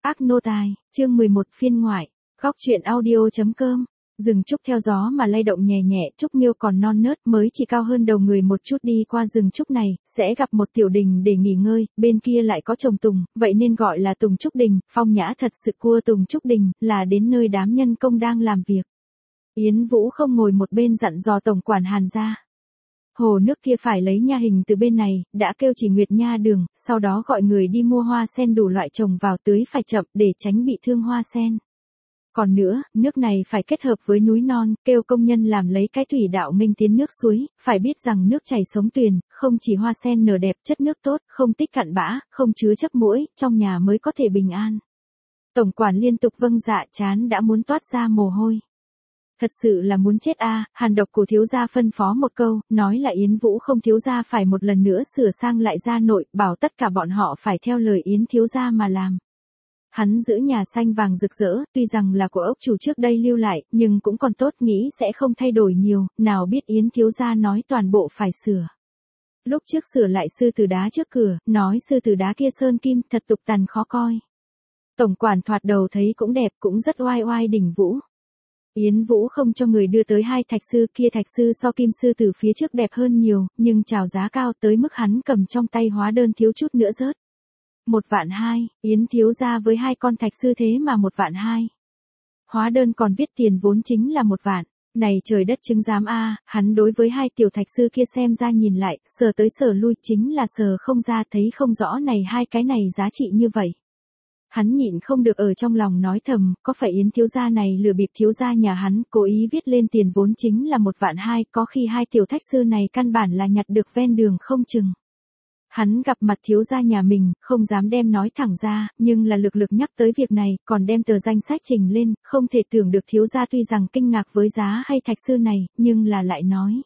Ác nô tài, chương 11 phiên ngoại, góc truyện audio.com. Rừng trúc theo gió mà lay động nhẹ nhẹ, trúc miêu còn non nớt mới chỉ cao hơn đầu người một chút, đi qua rừng trúc này, sẽ gặp một tiểu đình để nghỉ ngơi, bên kia lại có trồng tùng, vậy nên gọi là tùng trúc đình, phong nhã thật sự. Cua tùng trúc đình, là đến nơi đám nhân công đang làm việc. Yến Vũ không ngồi một bên dặn dò tổng quản Hàn gia. Hồ nước kia phải lấy nha hình từ bên này, đã kêu chỉ Nguyệt Nha Đường, sau đó gọi người đi mua hoa sen đủ loại trồng vào, tưới phải chậm để tránh bị thương hoa sen. Còn nữa, nước này phải kết hợp với núi non, kêu công nhân làm lấy cái thủy đạo nghênh tiến nước suối, phải biết rằng nước chảy sống tuyền, không chỉ hoa sen nở đẹp, chất nước tốt, không tích cặn bã, không chứa chấp muỗi, trong nhà mới có thể bình an. Tổng quản liên tục vâng dạ, chán đã muốn toát ra mồ hôi. Thật sự là muốn chết a. Hàn Độc của thiếu gia phân phó một câu, nói là Yến Vũ không thiếu gia phải một lần nữa sửa sang lại gia nội, bảo tất cả bọn họ phải theo lời Yến thiếu gia mà làm. Hắn giữ nhà xanh vàng rực rỡ, tuy rằng là của ốc chủ trước đây lưu lại, nhưng cũng còn tốt, nghĩ sẽ không thay đổi nhiều, nào biết Yến thiếu gia nói toàn bộ phải sửa. Lúc trước sửa lại sư tử đá trước cửa, nói sư tử đá kia sơn kim, thật tục tằn khó coi. Tổng quản thoạt đầu thấy cũng đẹp, cũng rất oai oai đỉnh vũ. Yến Vũ không cho người đưa tới hai thạch sư kia, thạch sư so kim sư từ phía trước đẹp hơn nhiều, nhưng chào giá cao tới mức hắn cầm trong tay hóa đơn thiếu chút nữa rớt. 1.200.000, Yến thiếu gia với hai con thạch sư thế mà 1.200.000. Hóa đơn còn viết tiền vốn chính là 1 vạn. Này trời đất chứng giám a, hắn đối với hai tiểu thạch sư kia xem ra nhìn lại, sờ tới sờ lui chính là sờ không ra, thấy không rõ này hai cái này giá trị như vậy. Hắn nhịn không được ở trong lòng nói thầm, có phải Yến thiếu gia này lừa bịp thiếu gia nhà hắn, cố ý viết lên tiền vốn chính là 1.200.000, có khi hai tiểu thạch sư này căn bản là nhặt được ven đường không chừng. Hắn gặp mặt thiếu gia nhà mình, không dám đem nói thẳng ra, nhưng là lực nhắc tới việc này, còn đem tờ danh sách trình lên, không thể tưởng được thiếu gia tuy rằng kinh ngạc với giá hay thạch sư này, nhưng là lại nói.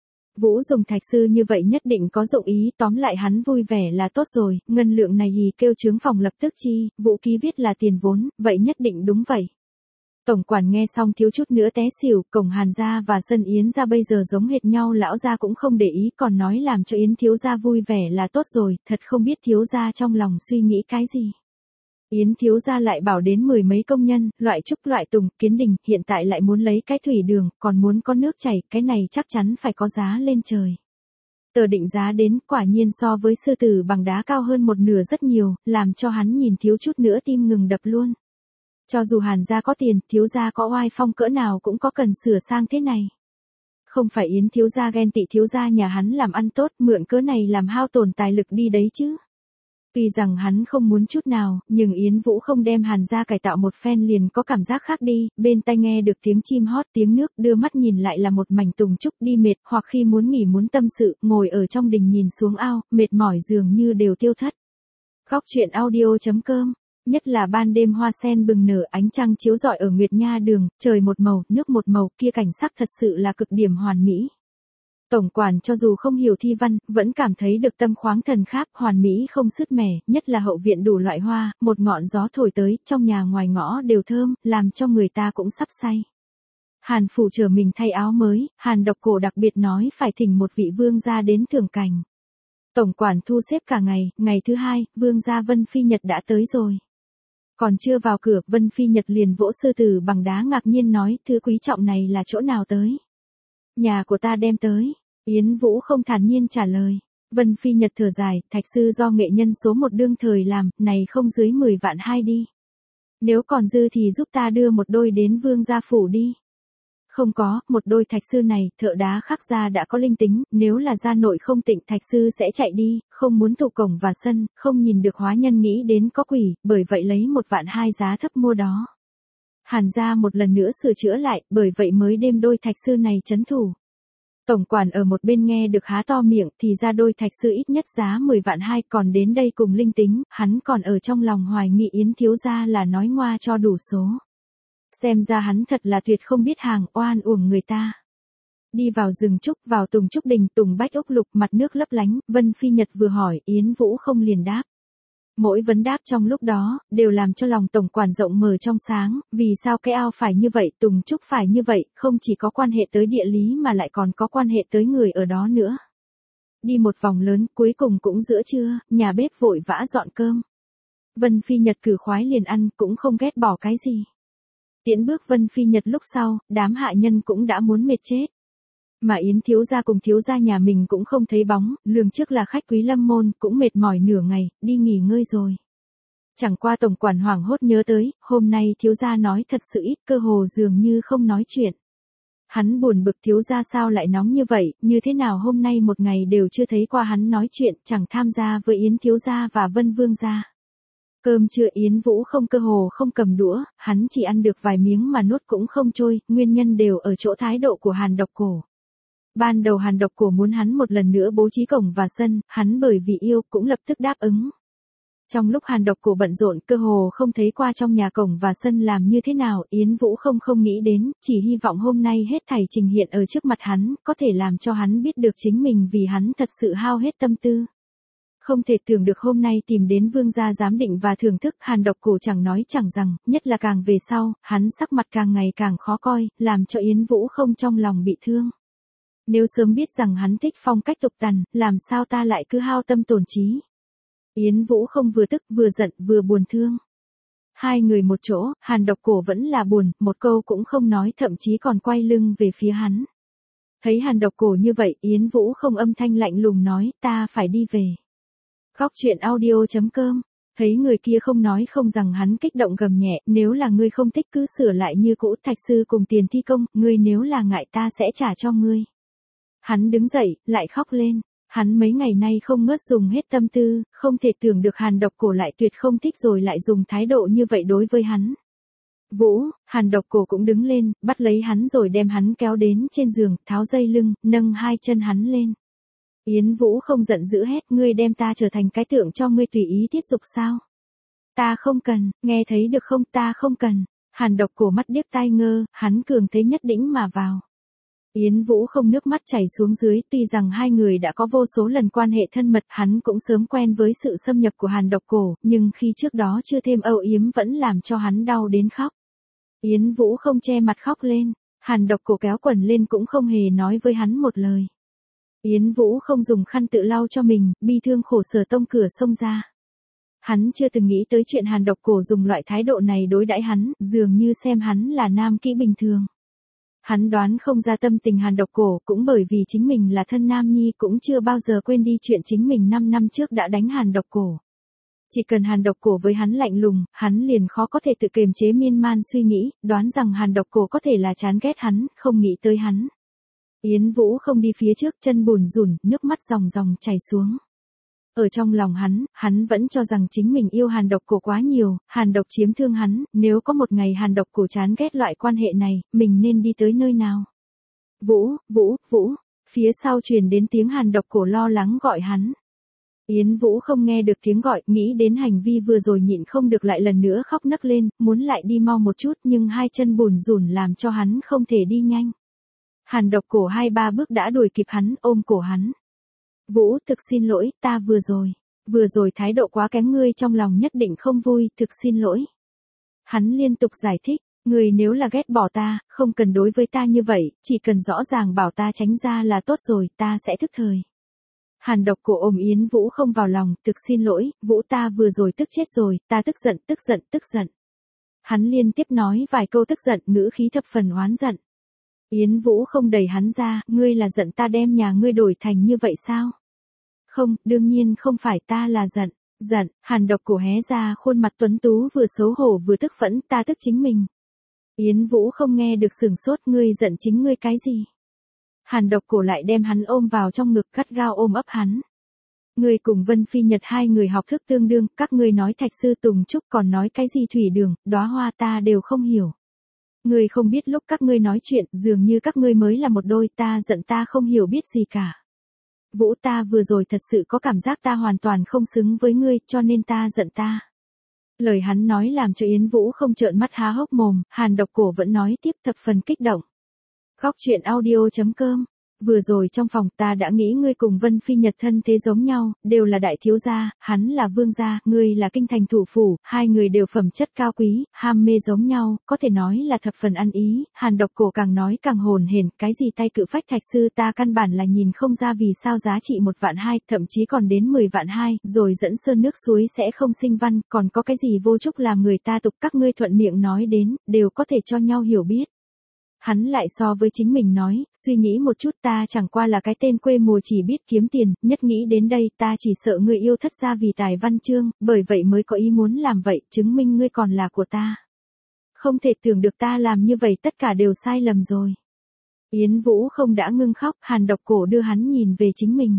Vũ dùng thạch sư như vậy nhất định có dụng ý, tóm lại hắn vui vẻ là tốt rồi, ngân lượng này hì kêu chướng phòng lập tức chi, Vũ ký viết là tiền vốn, vậy nhất định đúng vậy. Tổng quản nghe xong thiếu chút nữa té xỉu, cổng Hàn gia và sân Yến gia bây giờ giống hệt nhau, lão gia cũng không để ý, còn nói làm cho Yến thiếu gia vui vẻ là tốt rồi, thật không biết thiếu gia trong lòng suy nghĩ cái gì. Yến thiếu gia lại bảo đến 10 mấy công nhân, loại trúc loại tùng, kiến đình, hiện tại lại muốn lấy cái thủy đường, còn muốn có nước chảy, cái này chắc chắn phải có giá lên trời. Tờ định giá đến, quả nhiên so với sư tử bằng đá cao hơn một nửa rất nhiều, làm cho hắn nhìn thiếu chút nữa tim ngừng đập luôn. Cho dù Hàn gia có tiền, thiếu gia có oai phong cỡ nào cũng có cần sửa sang thế này. Không phải Yến thiếu gia ghen tị thiếu gia nhà hắn làm ăn tốt, mượn cớ này làm hao tổn tài lực đi đấy chứ. Tuy rằng hắn không muốn chút nào, nhưng Yến Vũ không đem Hàn gia cải tạo một phen liền có cảm giác khác đi, bên tai nghe được tiếng chim hót tiếng nước, đưa mắt nhìn lại là một mảnh tùng trúc, đi mệt, hoặc khi muốn nghỉ muốn tâm sự, ngồi ở trong đình nhìn xuống ao, mệt mỏi dường như đều tiêu thất. Góc truyện audio.com. Nhất là ban đêm hoa sen bừng nở, ánh trăng chiếu rọi ở Nguyệt Nha Đường, trời một màu, nước một màu, kia cảnh sắc thật sự là cực điểm hoàn mỹ. Tổng quản cho dù không hiểu thi văn, vẫn cảm thấy được tâm khoáng thần khác, hoàn mỹ không sứt mẻ, nhất là hậu viện đủ loại hoa, một ngọn gió thổi tới, trong nhà ngoài ngõ đều thơm, làm cho người ta cũng sắp say. Hàn phủ chờ mình thay áo mới, Hàn Độc cổ đặc biệt nói phải thỉnh một vị vương gia đến thưởng cảnh. Tổng quản thu xếp cả ngày, ngày thứ hai, vương gia Vân Phi Nhật đã tới rồi. Còn chưa vào cửa, Vân Phi Nhật liền vỗ sư tử bằng đá ngạc nhiên nói, thứ quý trọng này là chỗ nào tới? Nhà của ta đem tới. Yến Vũ không thản nhiên trả lời. Vân Phi Nhật thở dài, thạch sư do nghệ nhân số 1 đương thời làm, này không dưới 10.200.000 đi. Nếu còn dư thì giúp ta đưa một đôi đến vương gia phủ đi. Không có, một đôi thạch sư này, thợ đá khắc ra đã có linh tính, nếu là gia nội không tịnh thạch sư sẽ chạy đi, không muốn tụ cổng và sân, không nhìn được hóa nhân nghĩ đến có quỷ, bởi vậy lấy 1.200.000 giá thấp mua đó. Hàn gia một lần nữa sửa chữa lại, bởi vậy mới đem đôi thạch sư này trấn thủ. Tổng quản ở một bên nghe được há to miệng, thì ra đôi thạch sư ít nhất giá 10.200.000, còn đến đây cùng linh tính, hắn còn ở trong lòng hoài nghị Yến thiếu gia là nói ngoa cho đủ số. Xem ra hắn thật là tuyệt không biết hàng, oan uổng người ta. Đi vào rừng trúc, vào tùng trúc đình, tùng bách ốc lục, mặt nước lấp lánh, Vân Phi Nhật vừa hỏi, Yến Vũ không liền đáp. Mỗi vấn đáp trong lúc đó, đều làm cho lòng tổng quản rộng mở trong sáng, vì sao cái ao phải như vậy, tùng trúc phải như vậy, không chỉ có quan hệ tới địa lý mà lại còn có quan hệ tới người ở đó nữa. Đi một vòng lớn, cuối cùng cũng giữa trưa, nhà bếp vội vã dọn cơm. Vân Phi Nhật cử khoái liền ăn cũng không ghét bỏ cái gì. Tiễn bước Vân Phi Nhật lúc sau, đám hạ nhân cũng đã muốn mệt chết. Mà Yến thiếu gia cùng thiếu gia nhà mình cũng không thấy bóng, lường trước là khách quý lâm môn, cũng mệt mỏi nửa ngày, đi nghỉ ngơi rồi. Chẳng qua tổng quản hoảng hốt nhớ tới, hôm nay thiếu gia nói thật sự ít, cơ hồ dường như không nói chuyện. Hắn buồn bực thiếu gia sao lại nóng như vậy, như thế nào hôm nay một ngày đều chưa thấy qua hắn nói chuyện, chẳng tham gia với Yến thiếu gia và Vân vương gia. Cơm trưa Yến Vũ không cơ hồ không cầm đũa, hắn chỉ ăn được vài miếng mà nuốt cũng không trôi, nguyên nhân đều ở chỗ thái độ của Hàn Độc Cổ. Ban đầu Hàn Độc Cổ muốn hắn một lần nữa bố trí cổng và sân, hắn bởi vì yêu cũng lập tức đáp ứng. Trong lúc Hàn Độc Cổ bận rộn cơ hồ không thấy qua trong nhà cổng và sân làm như thế nào, Yến Vũ không nghĩ đến, chỉ hy vọng hôm nay hết thảy trình hiện ở trước mặt hắn, có thể làm cho hắn biết được chính mình vì hắn thật sự hao hết tâm tư. Không thể tưởng được hôm nay tìm đến vương gia giám định và thưởng thức, Hàn Độc Cổ chẳng nói chẳng rằng, nhất là càng về sau, hắn sắc mặt càng ngày càng khó coi, làm cho Yến Vũ không trong lòng bị thương. Nếu sớm biết rằng hắn thích phong cách tục tằn, làm sao ta lại cứ hao tâm tổn trí. Yến Vũ không vừa tức vừa giận vừa buồn thương. Hai người một chỗ, Hàn Độc Cổ vẫn là buồn, một câu cũng không nói, thậm chí còn quay lưng về phía hắn. Thấy Hàn Độc Cổ như vậy, Yến Vũ không âm thanh lạnh lùng nói, ta phải đi về. Góc truyện audio.com. Thấy người kia không nói không rằng, hắn kích động gầm nhẹ, nếu là ngươi không thích cứ sửa lại như cũ, thạch sư cùng tiền thi công, ngươi nếu là ngại ta sẽ trả cho ngươi. Hắn đứng dậy, lại khóc lên. Hắn mấy ngày nay không ngớt dùng hết tâm tư, không thể tưởng được Hàn Độc Cổ lại tuyệt không thích rồi lại dùng thái độ như vậy đối với hắn. Vũ, Hàn Độc Cổ cũng đứng lên, bắt lấy hắn rồi đem hắn kéo đến trên giường, tháo dây lưng, nâng hai chân hắn lên. Yến Vũ không giận dữ hét, ngươi đem ta trở thành cái tượng cho ngươi tùy ý tiết dục sao? Ta không cần, nghe thấy được không, ta không cần. Hàn Độc Cổ mắt điếc tai ngơ, hắn cường thế nhất đĩnh mà vào. Yến Vũ không nước mắt chảy xuống dưới, tuy rằng hai người đã có vô số lần quan hệ thân mật, hắn cũng sớm quen với sự xâm nhập của Hàn Độc Cổ, nhưng khi trước đó chưa thêm âu yếm vẫn làm cho hắn đau đến khóc. Yến Vũ không che mặt khóc lên, Hàn Độc Cổ kéo quần lên cũng không hề nói với hắn một lời. Yến Vũ không dùng khăn tự lau cho mình, bi thương khổ sở tông cửa xông ra. Hắn chưa từng nghĩ tới chuyện Hàn Độc Cổ dùng loại thái độ này đối đãi hắn, dường như xem hắn là nam kỹ bình thường. Hắn đoán không ra tâm tình Hàn Độc Cổ, cũng bởi vì chính mình là thân nam nhi cũng chưa bao giờ quên đi chuyện chính mình 5 năm trước đã đánh Hàn Độc Cổ. Chỉ cần Hàn Độc Cổ với hắn lạnh lùng, hắn liền khó có thể tự kiềm chế miên man suy nghĩ, đoán rằng Hàn Độc Cổ có thể là chán ghét hắn, không nghĩ tới hắn. Yến Vũ không đi phía trước, chân bùn rủn, nước mắt ròng ròng chảy xuống. Ở trong lòng hắn vẫn cho rằng chính mình yêu Hàn Độc Cổ quá nhiều, Hàn Độc chiếm thương hắn, nếu có một ngày Hàn Độc Cổ chán ghét loại quan hệ này, mình nên đi tới nơi nào? Vũ, phía sau truyền đến tiếng Hàn Độc Cổ lo lắng gọi hắn. Yến Vũ không nghe được tiếng gọi, nghĩ đến hành vi vừa rồi nhịn không được lại lần nữa khóc nấc lên, muốn lại đi mau một chút nhưng hai chân bùn rủn làm cho hắn không thể đi nhanh. Hàn Độc Cổ 2-3 bước đã đuổi kịp hắn, ôm cổ hắn. Vũ, thực xin lỗi, ta vừa rồi thái độ quá kém, ngươi trong lòng nhất định không vui, thực xin lỗi. Hắn liên tục giải thích, ngươi nếu là ghét bỏ ta, không cần đối với ta như vậy, chỉ cần rõ ràng bảo ta tránh ra là tốt rồi, ta sẽ thức thời. Hàn Độc Cổ ôm Yến Vũ không vào lòng, thực xin lỗi, Vũ ta vừa rồi tức chết rồi, ta tức giận. Hắn liên tiếp nói vài câu tức giận, ngữ khí thập phần oán giận. Yến Vũ không đẩy hắn ra, ngươi là giận ta đem nhà ngươi đổi thành như vậy sao? Không, đương nhiên không phải, ta là giận, Hàn Độc Cổ hé ra khuôn mặt tuấn tú vừa xấu hổ vừa tức phẫn, ta tức chính mình. Yến Vũ không nghe được sửng sốt, ngươi giận chính ngươi cái gì? Hàn Độc Cổ lại đem hắn ôm vào trong ngực, gắt gao ôm ấp hắn. Ngươi cùng Vân Phi Nhật hai người học thức tương đương, các ngươi nói thạch sư Tùng Trúc còn nói cái gì thủy đường, đóa hoa ta đều không hiểu. Ngươi không biết lúc các ngươi nói chuyện, dường như các ngươi mới là một đôi, ta giận ta không hiểu biết gì cả. Vũ ta vừa rồi thật sự có cảm giác ta hoàn toàn không xứng với ngươi, cho nên ta giận ta. Lời hắn nói làm cho Yến Vũ không trợn mắt há hốc mồm, Hàn Độc Cổ vẫn nói tiếp thập phần kích động. Góc truyện audio.com Vừa rồi trong phòng ta đã nghĩ ngươi cùng Vân Phi Nhật thân thế giống nhau, đều là đại thiếu gia, hắn là vương gia, ngươi là kinh thành thủ phủ, hai người đều phẩm chất cao quý, ham mê giống nhau, có thể nói là thập phần ăn ý. Hàn Độc Cổ càng nói càng hồn hển, cái gì tay cự phách thạch sư ta căn bản là nhìn không ra vì sao giá trị 1.200.000, thậm chí còn đến 10.200.000, rồi dẫn sơn nước suối sẽ không sinh văn, còn có cái gì vô trúc làm người ta tục, các ngươi thuận miệng nói đến, đều có thể cho nhau hiểu biết. Hắn lại so với chính mình nói, suy nghĩ một chút, ta chẳng qua là cái tên quê mùa chỉ biết kiếm tiền, nhất nghĩ đến đây ta chỉ sợ ngươi yêu thất gia vì tài văn chương, bởi vậy mới có ý muốn làm vậy, chứng minh ngươi còn là của ta. Không thể tưởng được ta làm như vậy tất cả đều sai lầm rồi. Yến Vũ không đã ngưng khóc, Hàn Độc Cổ đưa hắn nhìn về chính mình.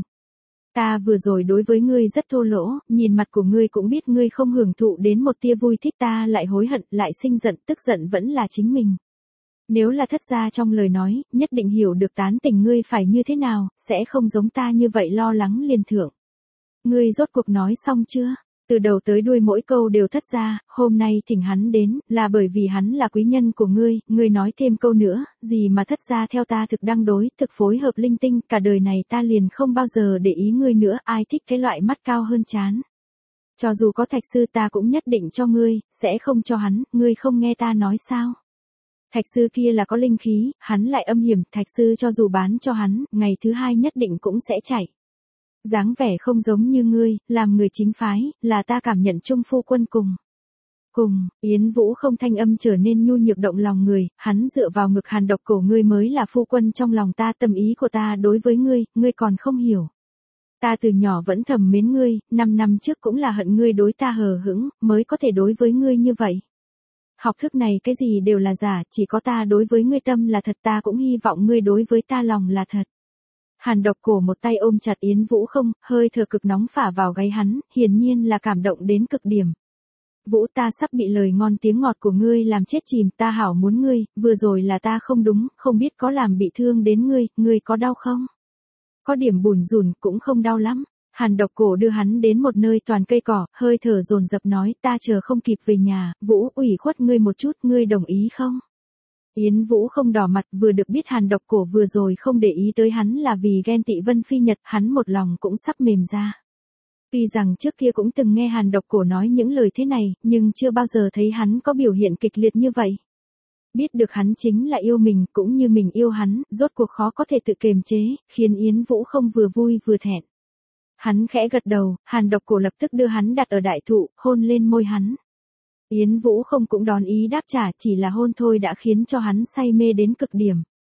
Ta vừa rồi đối với ngươi rất thô lỗ, nhìn mặt của ngươi cũng biết ngươi không hưởng thụ đến một tia vui thích, ta lại hối hận, lại sinh giận, tức giận vẫn là chính mình. Nếu là thất gia trong lời nói, nhất định hiểu được tán tình ngươi phải như thế nào, sẽ không giống ta như vậy lo lắng liền thưởng. Ngươi rốt cuộc nói xong chưa? Từ đầu tới đuôi mỗi câu đều thất gia, hôm nay thỉnh hắn đến, là bởi vì hắn là quý nhân của ngươi nói thêm câu nữa, gì mà thất gia theo ta thực đăng đối, thực phối hợp linh tinh, cả đời này ta liền không bao giờ để ý ngươi nữa, ai thích cái loại mắt cao hơn chán. Cho dù có thạch sư ta cũng nhất định cho ngươi, sẽ không cho hắn, ngươi không nghe ta nói sao? Thạch sư kia là có linh khí, hắn lại âm hiểm, thạch sư cho dù bán cho hắn, ngày thứ hai nhất định cũng sẽ chạy. Dáng vẻ không giống như ngươi, làm người chính phái, là ta cảm nhận chung phu quân cùng, Yến Vũ không thanh âm trở nên nhu nhược động lòng người, hắn dựa vào ngực Hàn Độc Cổ, ngươi mới là phu quân trong lòng ta, tâm ý của ta đối với ngươi còn không hiểu. Ta từ nhỏ vẫn thầm mến ngươi, 5 năm trước cũng là hận ngươi đối ta hờ hững, mới có thể đối với ngươi như vậy. Học thức này cái gì đều là giả, chỉ có ta đối với ngươi tâm là thật, ta cũng hy vọng ngươi đối với ta lòng là thật. Hàn Độc Cổ một tay ôm chặt Yến Vũ không, hơi thở cực nóng phả vào gáy hắn, hiển nhiên là cảm động đến cực điểm. Vũ, ta sắp bị lời ngon tiếng ngọt của ngươi làm chết chìm, ta hảo muốn ngươi, vừa rồi là ta không đúng, không biết có làm bị thương đến ngươi có đau không? Có điểm bủn rủn, cũng không đau lắm. Hàn Độc Cổ đưa hắn đến một nơi toàn cây cỏ, hơi thở dồn dập nói, ta chờ không kịp về nhà, Vũ, ủy khuất ngươi một chút, ngươi đồng ý không? Yến Vũ không đỏ mặt, vừa được biết Hàn Độc Cổ vừa rồi không để ý tới hắn là vì ghen tị Vân Phi Nhật, hắn một lòng cũng sắp mềm ra. Tuy rằng trước kia cũng từng nghe Hàn Độc Cổ nói những lời thế này, nhưng chưa bao giờ thấy hắn có biểu hiện kịch liệt như vậy. Biết được hắn chính là yêu mình, cũng như mình yêu hắn, rốt cuộc khó có thể tự kiềm chế, khiến Yến Vũ không vừa vui vừa thẹn. Hắn khẽ gật đầu, Hàn Độc Cổ lập tức đưa hắn đặt ở đại thụ, hôn lên môi hắn. Yến Vũ không cũng đón ý đáp trả, chỉ là hôn thôi đã khiến cho hắn say mê đến cực điểm.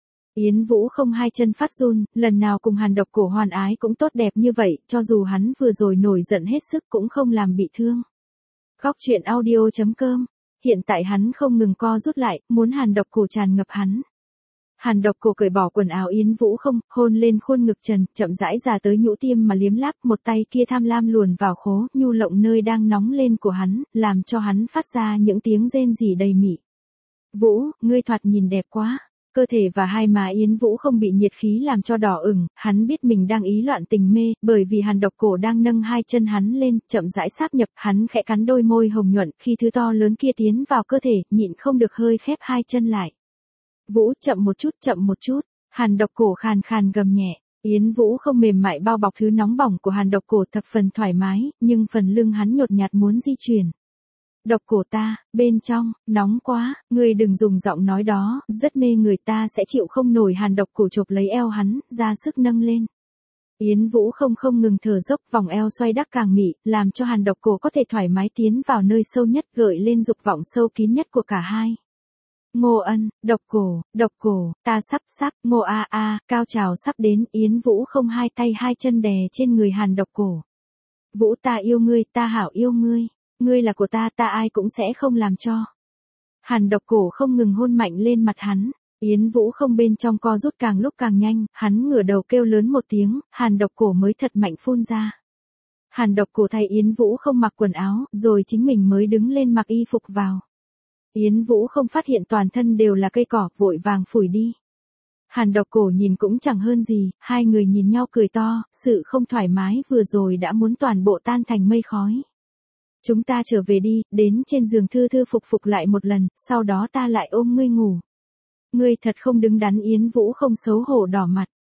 Yến Vũ không hai chân phát run, lần nào cùng Hàn Độc Cổ hoàn ái cũng tốt đẹp như vậy, cho dù hắn vừa rồi nổi giận hết sức cũng không làm bị thương. Góc truyện audio.com. Hiện tại hắn không ngừng co rút lại, muốn Hàn Độc Cổ tràn ngập hắn. Hàn Độc Cổ cởi bỏ quần áo Yến Vũ không, hôn lên khuôn ngực trần, chậm rãi ra tới nhũ tiêm mà liếm láp, một tay kia tham lam luồn vào khố, nhu lộng nơi đang nóng lên của hắn, làm cho hắn phát ra những tiếng rên rỉ đầy mị. Vũ, ngươi thoạt nhìn đẹp quá. Cơ thể và hai má Yến Vũ không bị nhiệt khí làm cho đỏ ửng, hắn biết mình đang ý loạn tình mê, bởi vì Hàn Độc Cổ đang nâng hai chân hắn lên, chậm rãi sáp nhập, hắn khẽ cắn đôi môi hồng nhuận, khi thứ to lớn kia tiến vào cơ thể, nhịn không được hơi khép hai chân lại. Vũ, chậm một chút, Hàn Độc Cổ khàn khàn gầm nhẹ. Yến Vũ không mềm mại bao bọc thứ nóng bỏng của Hàn Độc Cổ thập phần thoải mái, nhưng phần lưng hắn nhột nhạt muốn di chuyển. Độc Cổ ta, bên trong, nóng quá, ngươi đừng dùng giọng nói đó, rất mê người, ta sẽ chịu không nổi. Hàn Độc Cổ chộp lấy eo hắn, ra sức nâng lên. Yến Vũ không ngừng thở dốc, vòng eo xoay đắc càng mị, làm cho Hàn Độc Cổ có thể thoải mái tiến vào nơi sâu nhất, gợi lên dục vọng sâu kín nhất của cả hai. Ngô Ân, Độc Cổ, ta sắp, Ngô a, cao trào sắp đến, Yến Vũ không hai tay hai chân đè trên người Hàn Độc Cổ. Vũ, ta yêu ngươi, ta hảo yêu ngươi. Ngươi là của ta, ta ai cũng sẽ không làm cho. Hàn Độc Cổ không ngừng hôn mạnh lên mặt hắn. Yến Vũ không bên trong co rút càng lúc càng nhanh, hắn ngửa đầu kêu lớn một tiếng, Hàn Độc Cổ mới thật mạnh phun ra. Hàn Độc Cổ thay Yến Vũ không mặc quần áo, rồi chính mình mới đứng lên mặc y phục vào. Yến Vũ không phát hiện toàn thân đều là cây cỏ, vội vàng phủi đi. Hàn Độc Cổ nhìn cũng chẳng hơn gì, hai người nhìn nhau cười to, sự không thoải mái vừa rồi đã muốn toàn bộ tan thành mây khói. Chúng ta trở về đi, đến trên giường thư thư phục lại một lần, sau đó ta lại ôm ngươi ngủ. Ngươi thật không đứng đắn. Yến Vũ không xấu hổ đỏ mặt.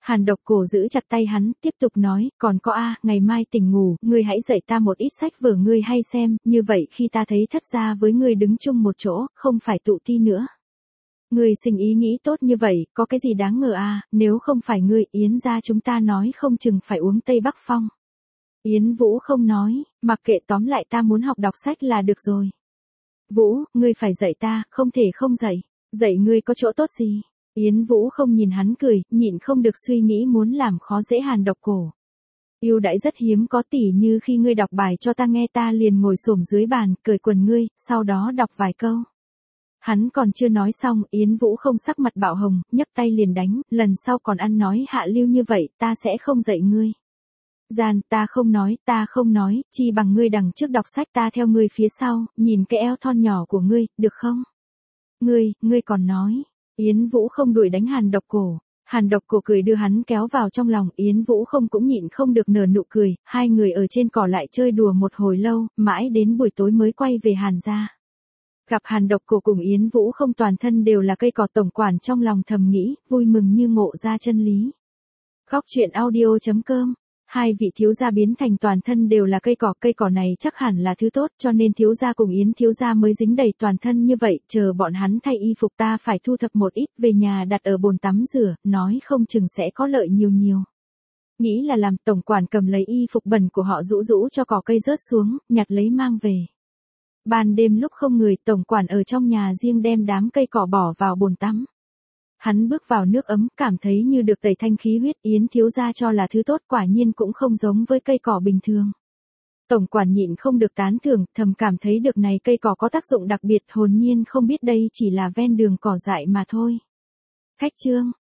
Hàn Độc Cổ giữ chặt tay hắn, tiếp tục nói, còn có ngày mai tỉnh ngủ, ngươi hãy dạy ta một ít sách vở ngươi hay xem, như vậy khi ta thấy thất gia với ngươi đứng chung một chỗ, không phải tụ ti nữa. Ngươi sinh ý nghĩ tốt như vậy, có cái gì đáng ngờ nếu không phải ngươi, Yến gia chúng ta nói không chừng phải uống Tây Bắc Phong. Yến Vũ không nói, mặc kệ, tóm lại ta muốn học đọc sách là được rồi. Vũ, ngươi phải dạy ta, không thể không dạy. Dạy ngươi có chỗ tốt gì? Yến Vũ không nhìn hắn cười, nhịn không được suy nghĩ muốn làm khó dễ Hàn Độc Cổ. Ưu đãi rất hiếm có, tỉ như khi ngươi đọc bài cho ta nghe, ta liền ngồi xổm dưới bàn, cởi quần ngươi, sau đó đọc vài câu. Hắn còn chưa nói xong, Yến Vũ không sắc mặt bạo hồng, nhấc tay liền đánh, lần sau còn ăn nói hạ lưu như vậy, ta sẽ không dạy ngươi. Gian, ta không nói, chi bằng ngươi đằng trước đọc sách, ta theo ngươi phía sau, nhìn cái eo thon nhỏ của ngươi, được không? Ngươi còn nói. Yến Vũ không đuổi đánh Hàn Độc Cổ. Hàn Độc Cổ cười đưa hắn kéo vào trong lòng, Yến Vũ không cũng nhịn không được nở nụ cười, hai người ở trên cỏ lại chơi đùa một hồi lâu, mãi đến buổi tối mới quay về Hàn gia. Gặp Hàn Độc Cổ cùng Yến Vũ không toàn thân đều là cây cỏ, tổng quản trong lòng thầm nghĩ, vui mừng như ngộ ra chân lý. Góc truyện audio.com. Hai vị thiếu gia biến thành toàn thân đều là cây cỏ này chắc hẳn là thứ tốt, cho nên thiếu gia cùng Yến thiếu gia mới dính đầy toàn thân như vậy, chờ bọn hắn thay y phục ta phải thu thập một ít về nhà đặt ở bồn tắm rửa, nói không chừng sẽ có lợi nhiều. Nghĩ là làm, tổng quản cầm lấy y phục bẩn của họ rũ cho cỏ cây rớt xuống, nhặt lấy mang về. Ban đêm lúc không người, tổng quản ở trong nhà riêng đem đám cây cỏ bỏ vào bồn tắm. Hắn bước vào nước ấm, cảm thấy như được tẩy thanh khí huyết, Yến thiếu gia cho là thứ tốt, quả nhiên cũng không giống với cây cỏ bình thường. Tổng quản nhịn không được tán thưởng, thầm cảm thấy được này cây cỏ có tác dụng đặc biệt, hồn nhiên không biết đây chỉ là ven đường cỏ dại mà thôi. Khách trương,